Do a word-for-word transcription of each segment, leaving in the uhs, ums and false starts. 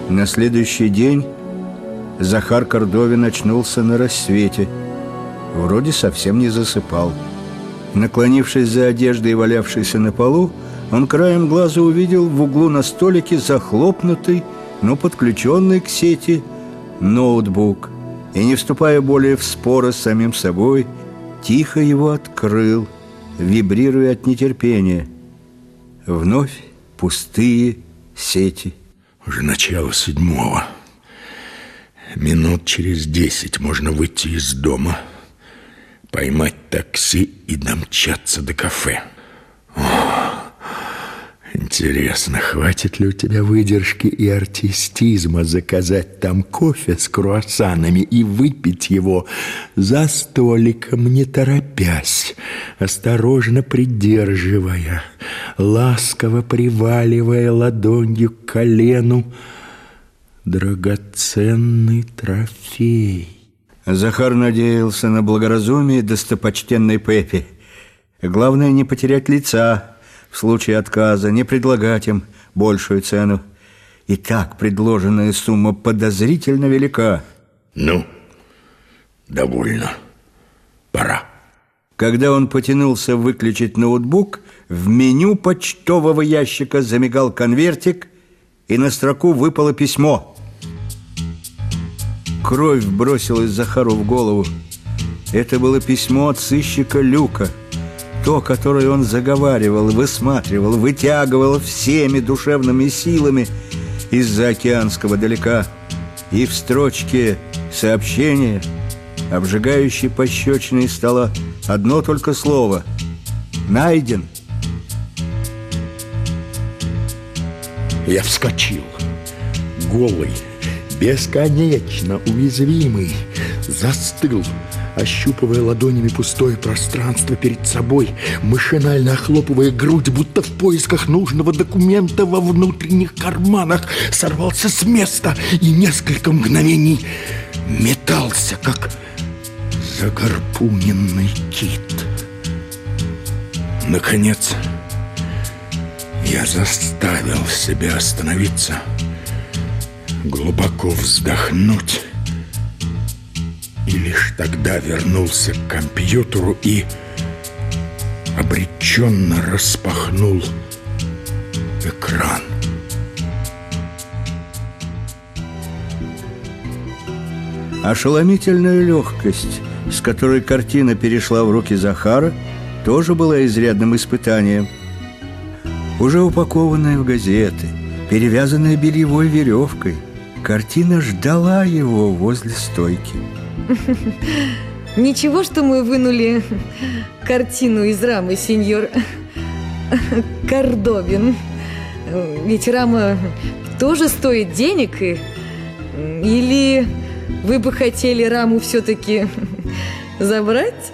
На следующий день Захар Кордовин очнулся на рассвете. Вроде совсем не засыпал. Наклонившись за одеждой, валявшейся на полу, он краем глаза увидел в углу на столике захлопнутый, но подключенный к сети ноутбук. И, не вступая более в споры с самим собой, тихо его открыл, вибрируя от нетерпения. Вновь пустые сети. Уже начало седьмого. Минут через десять можно выйти из дома, поймать такси и домчаться до кафе. О, интересно, хватит ли у тебя выдержки и артистизма заказать там кофе с круассанами и выпить его за столиком, не торопясь, осторожно придерживая, ласково приваливая ладонью к колену драгоценный трофей. Захар надеялся на благоразумие достопочтенной Пеппи. Главное, не потерять лица в случае отказа, не предлагать им большую цену. И так предложенная сумма подозрительно велика. Ну, довольно. Пора. Когда он потянулся выключить ноутбук, в меню почтового ящика замигал конвертик, и на строку выпало письмо. Кровь бросилась Захару в голову. Это было письмо от сыщика Люка. То, которое он заговаривал, высматривал, вытягивал всеми душевными силами из-за океанского далека. И в строчке сообщения, обжигающей пощечиной, стало одно только слово: «Найден». Я вскочил, голый, бесконечно уязвимый, застыл, ощупывая ладонями пустое пространство перед собой, машинально охлопывая грудь, будто в поисках нужного документа во внутренних карманах, сорвался с места и несколько мгновений метался, как загорпуненный кит. Наконец, я заставил себя остановиться, глубоко вздохнуть, и лишь тогда вернулся к компьютеру и обреченно распахнул экран. Ошеломительная легкость, с которой картина перешла в руки Захара, тоже была изрядным испытанием. Уже упакованная в газеты, перевязанная бельевой веревкой, картина ждала его возле стойки. Ничего, что мы вынули картину из рамы, сеньор Кордовин. Ведь рама тоже стоит денег. И... Или вы бы хотели раму все-таки забрать?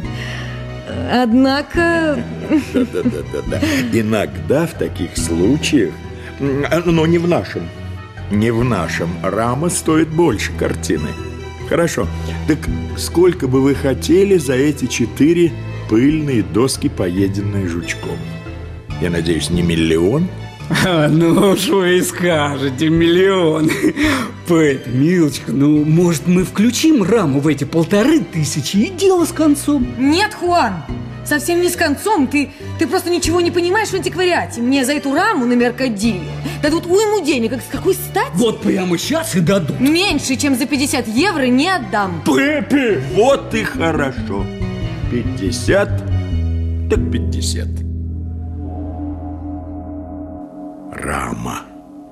Однако... Да-да-да-да. Иногда в таких случаях, но не в нашем, не в нашем, рама стоит больше картины. Хорошо, так сколько бы вы хотели за эти четыре пыльные доски, поеденные жучком? Я надеюсь, не миллион? А, ну уж вы и скажете, миллион. Пэт, милочка, ну, может, мы включим раму в эти полторы тысячи и дело с концом? Нет, Хуан, совсем не с концом. Ты, ты просто ничего не понимаешь в антиквариате. Мне за эту раму на меркадилье дадут уйму денег. С какой стати? Вот прямо сейчас и дадут. Меньше, чем за пятьдесят евро не отдам. Пеппи, вот и хорошо. Пятьдесят, так пятьдесят. Рама.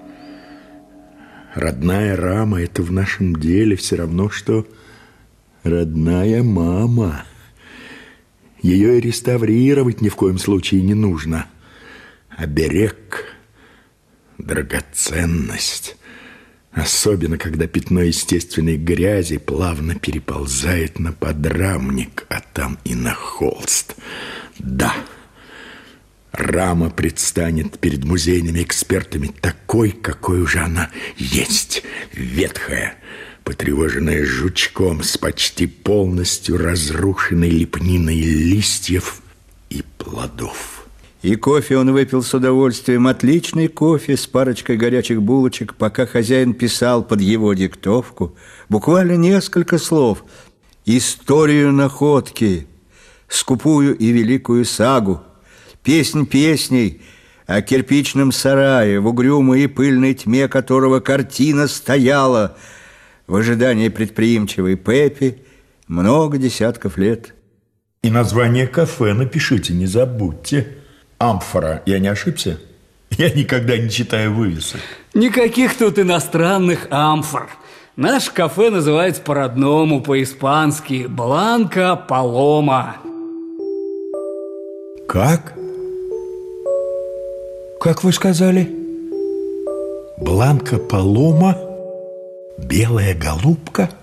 Родная рама – это в нашем деле все равно, что родная мама. Ее и реставрировать ни в коем случае не нужно. Оберег, драгоценность. Особенно, когда пятно естественной грязи плавно переползает на подрамник, а там и на холст. Да, рама предстанет перед музейными экспертами такой, какой уже она есть. Ветхая, потревоженная жучком, с почти полностью разрушенной лепниной листьев и плодов. И кофе он выпил с удовольствием, отличный кофе с парочкой горячих булочек, пока хозяин писал под его диктовку буквально несколько слов: историю находки, скупую и великую сагу, песнь песней о кирпичном сарае, в угрюмой и пыльной тьме которого картина стояла в ожидании предприимчивой Пеппи много десятков лет. И название кафе напишите, не забудьте. Амфора. Я не ошибся? Я никогда не читаю вывесок. Никаких тут иностранных амфор. Наше кафе называется по-родному, по-испански «Бланка Палома». Как? Как вы сказали? Бланка Палома? Белая голубка?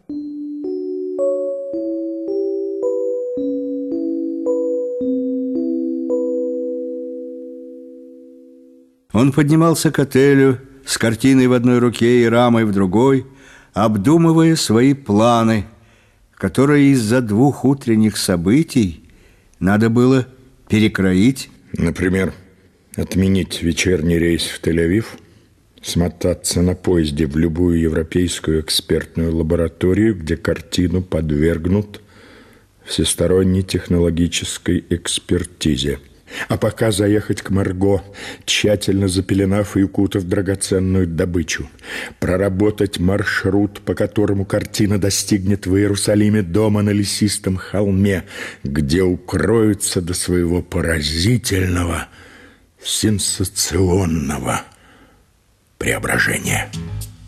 Он поднимался к отелю с картиной в одной руке и рамой в другой, обдумывая свои планы, которые из-за двух утренних событий надо было перекроить. Например, отменить вечерний рейс в Тель-Авив, смотаться на поезде в любую европейскую экспертную лабораторию, где картину подвергнут всесторонней технологической экспертизе. А пока заехать к Марго, тщательно запеленав и укутав драгоценную добычу, проработать маршрут, по которому картина достигнет в Иерусалиме дома на лесистом холме, где укроется до своего поразительного, сенсационного преображения.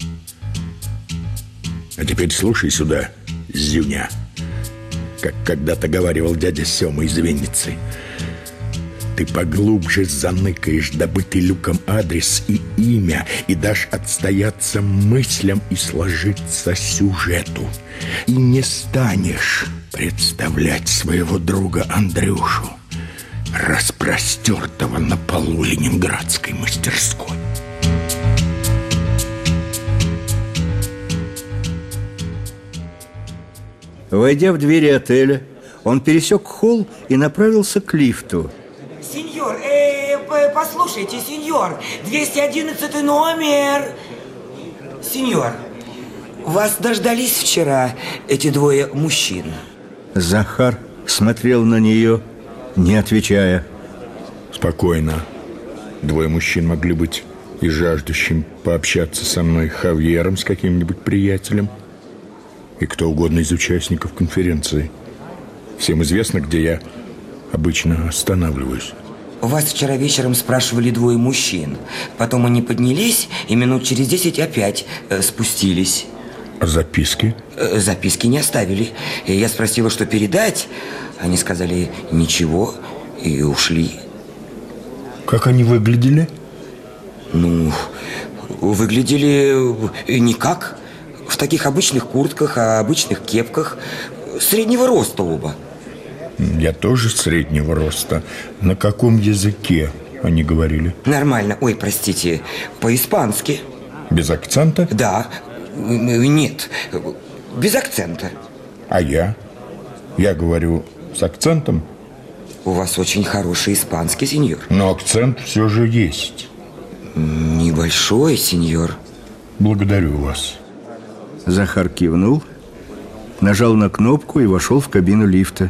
А теперь слушай сюда, Зюня, как когда-то говаривал дядя Сёма из Винницы. Ты поглубже заныкаешь добытый Люком адрес и имя и дашь отстояться мыслям и сложиться сюжету. И не станешь представлять своего друга Андрюшу, распростертого на полу ленинградской мастерской. Войдя в двери отеля, он пересек холл и направился к лифту. Сеньор, э, послушайте, сеньор, двести одиннадцатый номер. Сеньор, вас дождались вчера эти двое мужчин? Захар смотрел на нее, не отвечая. Спокойно. Двое мужчин могли быть и жаждущим пообщаться со мной Хавьером, с каким-нибудь приятелем, и кто угодно из участников конференции. Всем известно, где я обычно останавливаюсь. Вас вчера вечером спрашивали двое мужчин. Потом они поднялись и минут через десять опять э, спустились. А записки? Э, записки не оставили. И я спросила, что передать. Они сказали ничего и ушли. Как они выглядели? Ну, выглядели никак. В таких обычных куртках, а обычных кепках. Среднего роста оба. Я тоже среднего роста. На каком языке они говорили? Нормально. Ой, простите, по-испански. Без акцента? Да. Нет, без акцента. А я? Я говорю с акцентом? У вас очень хороший испанский, сеньор. Но акцент все же есть. Небольшой, сеньор. Благодарю вас. Захар кивнул, нажал на кнопку и вошел в кабину лифта.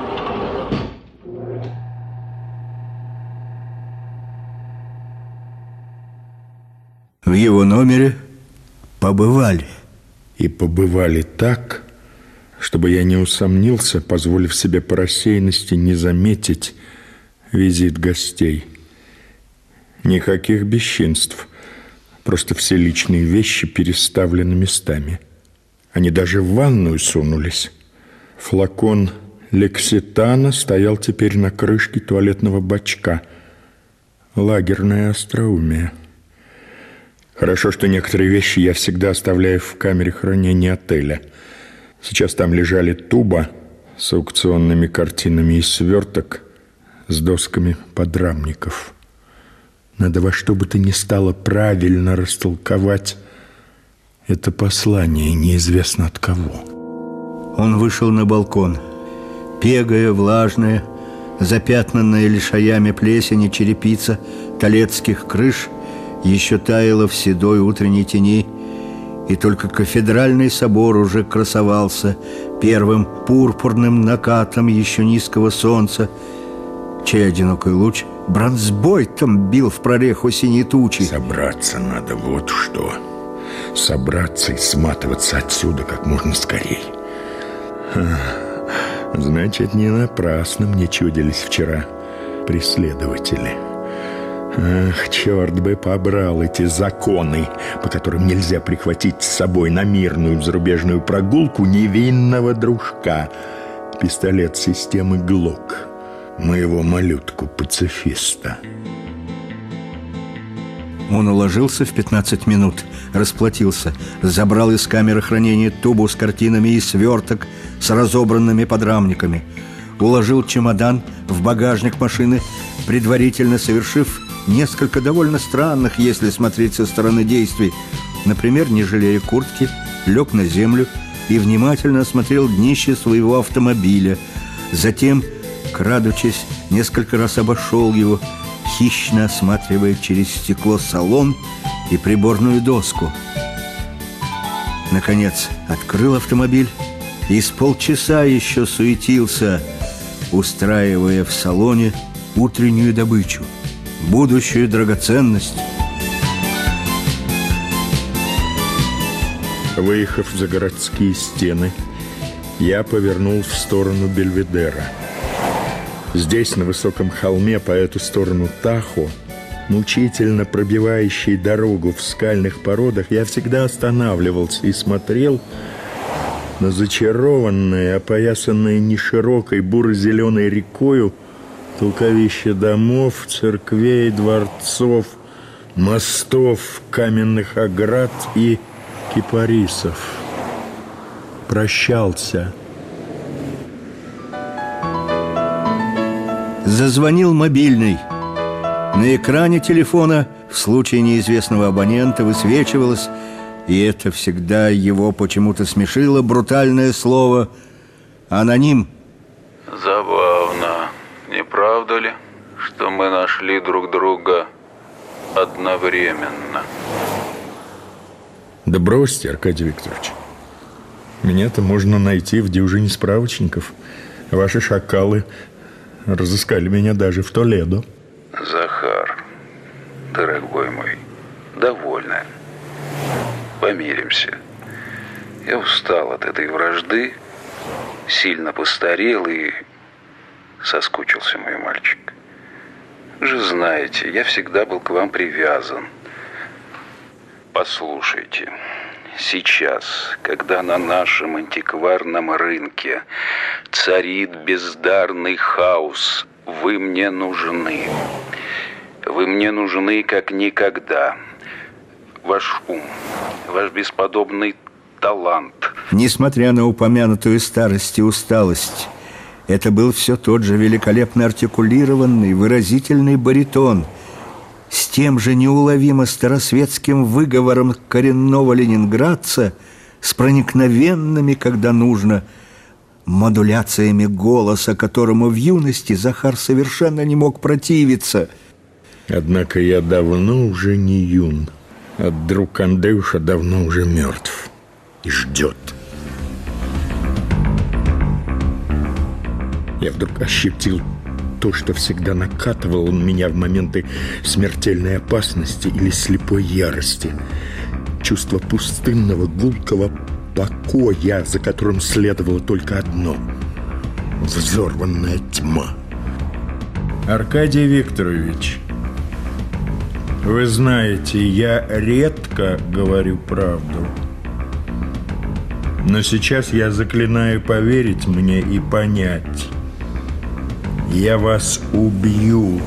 В его номере побывали. И побывали так, чтобы я не усомнился, позволив себе по рассеянности не заметить визит гостей. Никаких бесчинств, просто все личные вещи переставлены местами. Они даже в ванную сунулись. Флакон лекситана стоял теперь на крышке туалетного бачка. Лагерное остроумие. Хорошо, что некоторые вещи я всегда оставляю в камере хранения отеля. Сейчас там лежали туба с аукционными картинами и сверток с досками подрамников. Надо во что бы то ни стало правильно растолковать это послание, неизвестно от кого. Он вышел на балкон. Пегая, влажная, Запятнанная лишаями плесени черепица толецких крыш еще таяла в седой утренней тени, и только кафедральный собор уже красовался первым пурпурным накатом еще низкого солнца, чей одинокий луч бронзбойтом бил в прореху синей тучи. Собраться надо, вот что. Собраться и сматываться отсюда как можно скорей. Значит, не напрасно мне чудились вчера преследователи. Ах, черт бы побрал эти законы, по которым нельзя прихватить с собой на мирную зарубежную прогулку невинного дружка. Пистолет системы Глок, моего малютку-пацифиста. Он уложился в пятнадцать минут, расплатился, забрал из камеры хранения тубу с картинами и сверток с разобранными подрамниками, уложил чемодан в багажник машины, предварительно совершив несколько довольно странных, если смотреть со стороны действий. Например, не жалея куртки, лег на землю и внимательно осмотрел днище своего автомобиля. Затем, крадучись, несколько раз обошел его, хищно осматривая через стекло салон и приборную доску. Наконец, открыл автомобиль и с полчаса еще суетился, устраивая в салоне утреннюю добычу, будущую драгоценность. Выехав за городские стены, я повернул в сторону Бельведера. Здесь, на высоком холме, по эту сторону Тахо, мучительно пробивающей дорогу в скальных породах, я всегда останавливался и смотрел на зачарованное, опоясанное неширокой буро-зеленой рекою толковище домов, церквей, дворцов, мостов, каменных оград и кипарисов. Прощался. Зазвонил мобильный. На экране телефона в случае неизвестного абонента высвечивалось, и это всегда его почему-то смешило, брутальное слово «аноним». Забавно, не правда ли, что мы нашли друг друга одновременно? Да бросьте, Аркадий Викторович. Меня-то можно найти в дюжине справочников. Ваши шакалы разыскали меня даже в Толедо. Захар, дорогой мой, довольно. Помиримся. Я устал от этой вражды, сильно постарел и соскучился, мой мальчик. Вы же знаете, я всегда был к вам привязан. Послушайте, сейчас, когда на нашем антикварном рынке царит бездарный хаос, вы мне нужны. Вы мне нужны как никогда. Ваш ум, ваш бесподобный талант. Несмотря на упомянутую старость и усталость, это был все тот же великолепно артикулированный, выразительный баритон с тем же неуловимо старосветским выговором коренного ленинградца, с проникновенными, когда нужно, модуляциями голоса, которому в юности Захар совершенно не мог противиться. Однако я давно уже не юн, а друг Андрюша давно уже мертв и ждет. Я вдруг ощутил то, что всегда накатывало на меня в моменты смертельной опасности или слепой ярости. Чувство пустынного, гулкого покоя, за которым следовало только одно — взорванная тьма. Аркадий Викторович, вы знаете, я редко говорю правду. Но сейчас я заклинаю поверить мне и понять. Я вас убью.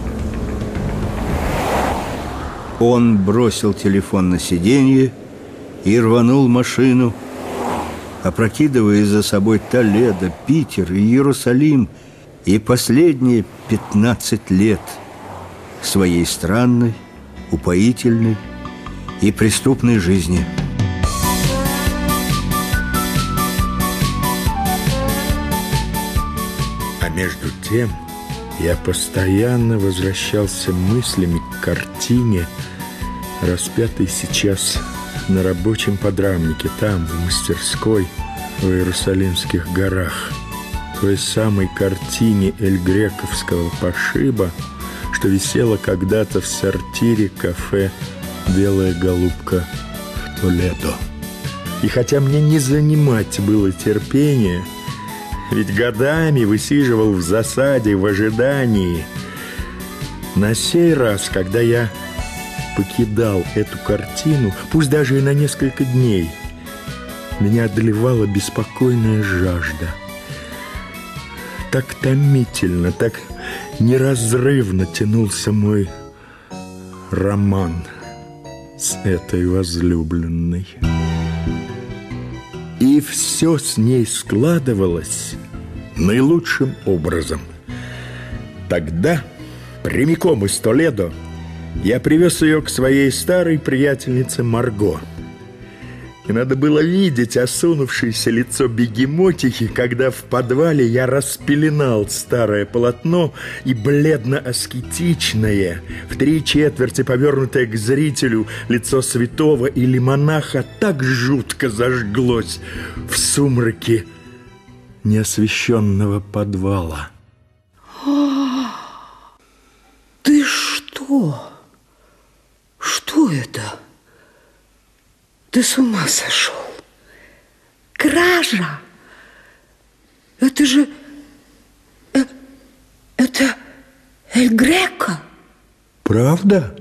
Он бросил телефон на сиденье и рванул машину, опрокидывая за собой Толедо, Питер и Иерусалим и последние пятнадцать лет своей странной, упоительной и преступной жизни. А между тем Я постоянно возвращался мыслями к картине, распятой сейчас на рабочем подрамнике, там, в мастерской, в Иерусалимских горах. Той самой картине эль-грековского пошиба, что висела когда-то в сортире кафе «Белая голубка» в Толедо. И хотя мне не занимать было терпения, ведь годами высиживал в засаде в ожидании, на сей раз, когда я покидал эту картину, пусть даже и на несколько дней, меня одолевала беспокойная жажда. Так томительно, так неразрывно тянулся мой роман с этой возлюбленной. И все с ней складывалось наилучшим образом. Тогда, прямиком из Толедо, я привез ее к своей старой приятельнице Марго. И надо было видеть осунувшееся лицо бегемотихи, когда в подвале я распеленал старое полотно, и бледно-аскетичное, в три четверти повернутое к зрителю лицо святого или монаха так жутко зажглось в сумраке неосвещенного подвала. Ты что? Что это? Ты с ума сошел? Кража! Это же... Э, это Эль Греко. Правда?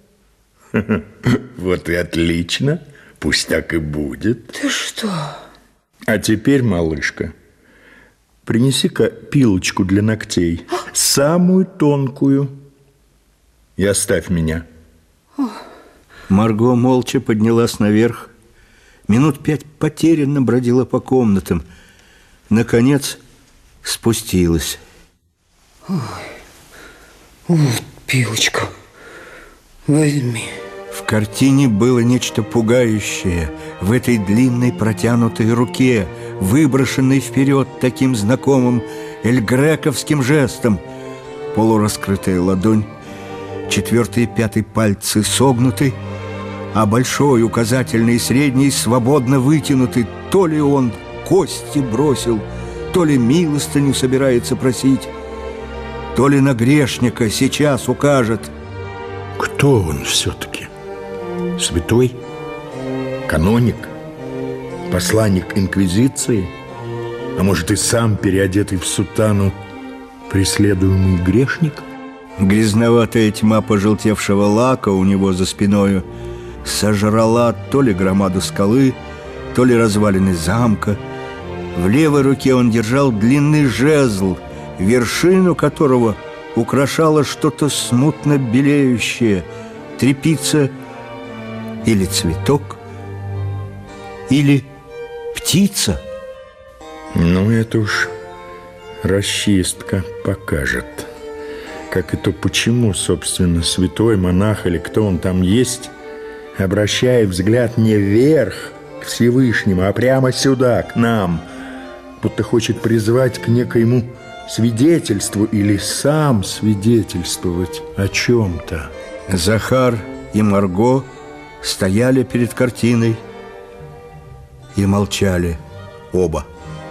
Вот и отлично. Пусть так и будет. Ты что? А теперь, малышка, принеси-ка пилочку для ногтей. Самую тонкую. И оставь меня. Марго молча поднялась наверх. Минут пять потерянно бродила по комнатам. Наконец спустилась. Ой, вот пилочка, возьми. В картине было нечто пугающее в этой длинной протянутой руке, выброшенной вперед таким знакомым эльгрековским жестом. Полураскрытая ладонь, четвертый и пятый пальцы согнуты, а большой, указательный и средний свободно вытянуты. То ли он кости бросил, то ли милостыню собирается просить, то ли на грешника сейчас укажет. Кто он все-таки? Святой? Каноник? Посланник инквизиции? А может, и сам, переодетый в сутану, преследуемый грешник? Грязноватая тьма пожелтевшего лака у него за спиною сожрала то ли громаду скалы, то ли развалины замка. В левой руке он держал длинный жезл, вершину которого украшало что-то смутно белеющее, тряпица или цветок, или птица. Ну, это уж расчистка покажет. Как и то, почему, собственно, святой, монах или кто он там есть, обращая взгляд не вверх, к Всевышнему, а прямо сюда, к нам, будто хочет призвать к некоему свидетельству или сам свидетельствовать о чем-то. Захар и Марго стояли перед картиной и молчали оба.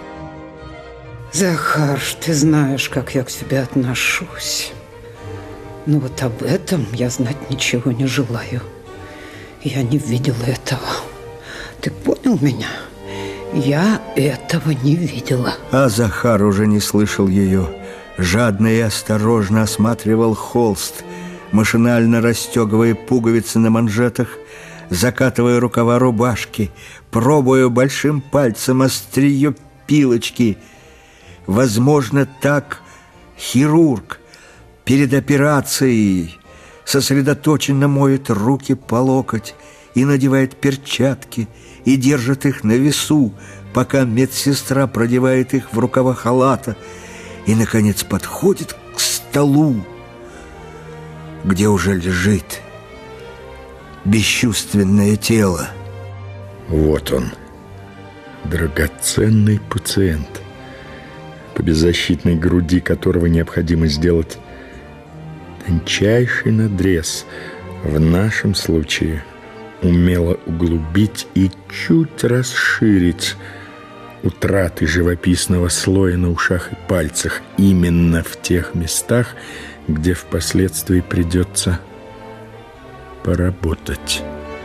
Захар, ты знаешь, как я к тебе отношусь. Но вот об этом я знать ничего не желаю. Я не видела этого. Ты понял меня? Я этого не видела. А Захар уже не слышал ее. Жадно и осторожно осматривал холст, машинально расстегивая пуговицы на манжетах, закатывая рукава рубашки, пробуя большим пальцем острие пилочки. Возможно, так хирург перед операцией сосредоточенно моет руки по локоть и надевает перчатки, и держит их на весу, пока медсестра продевает их в рукава халата и, наконец, подходит к столу, где уже лежит бесчувственное тело. Вот он, драгоценный пациент. по беззащитной груди которого необходимо сделать тончайший надрез, в нашем случае умело углубить и чуть расширить утраты живописного слоя на ушах и пальцах именно в тех местах, где впоследствии придется поработать.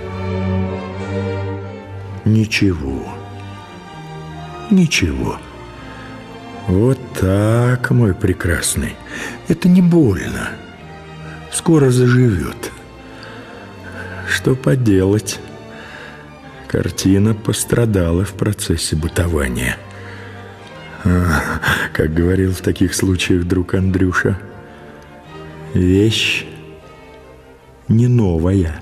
Ничего, ничего. Вот так, мой прекрасный. Это не больно. Скоро заживет. Что поделать? Картина пострадала в процессе бытования. А, как говорил в таких случаях друг Андрюша, вещь не новая.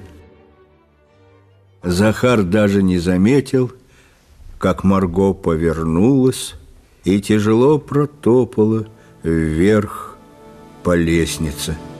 Захар даже не заметил, как Марго повернулась и тяжело протопала вверх по лестнице.